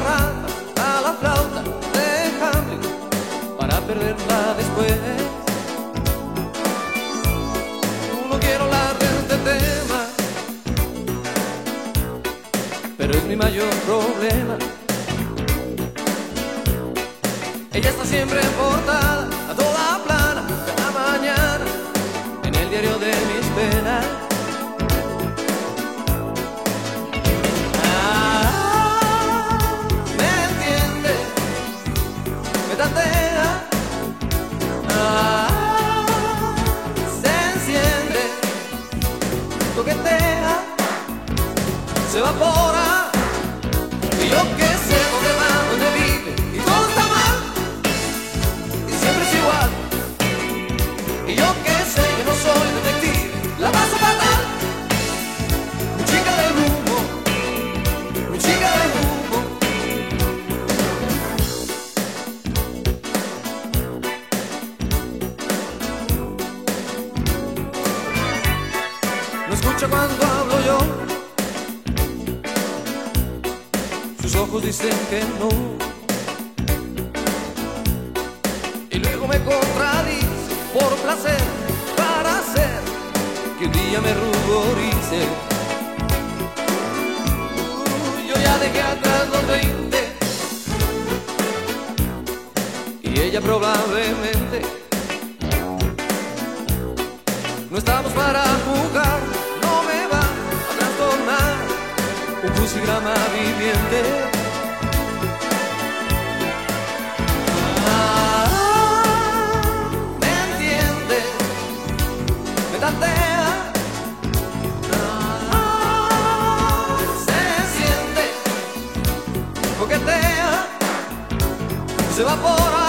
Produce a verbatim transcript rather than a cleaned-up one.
agarrada a la flauta de Hamlet para perderla después. No quiero hablar de este tema, pero es mi mayor problema. Ella está siempre en portada, a toda plana, cada mañana, en el diario de mis penas. Ah, me entiende, me tantea, ah, se enciende, coquetea, se evapora, y yo que sé dónde va, dónde vive, y todo está mal, y siempre es igual, y yo que sé que no soy detective, la paso fatal, mi chica del humo, mi chica del humo. No escucha cuando hablo yo, sus ojos dicen que no, y luego me contradice por placer, para hacer que un día me ruborice. Uh, yo ya dejé atrás los veinte y ella probablemente. No estamos para jugar, no me va a trastornar un crucigrama viviente. Ah, me entiende, me tantea, ah, se siente, coquetea, se evapora.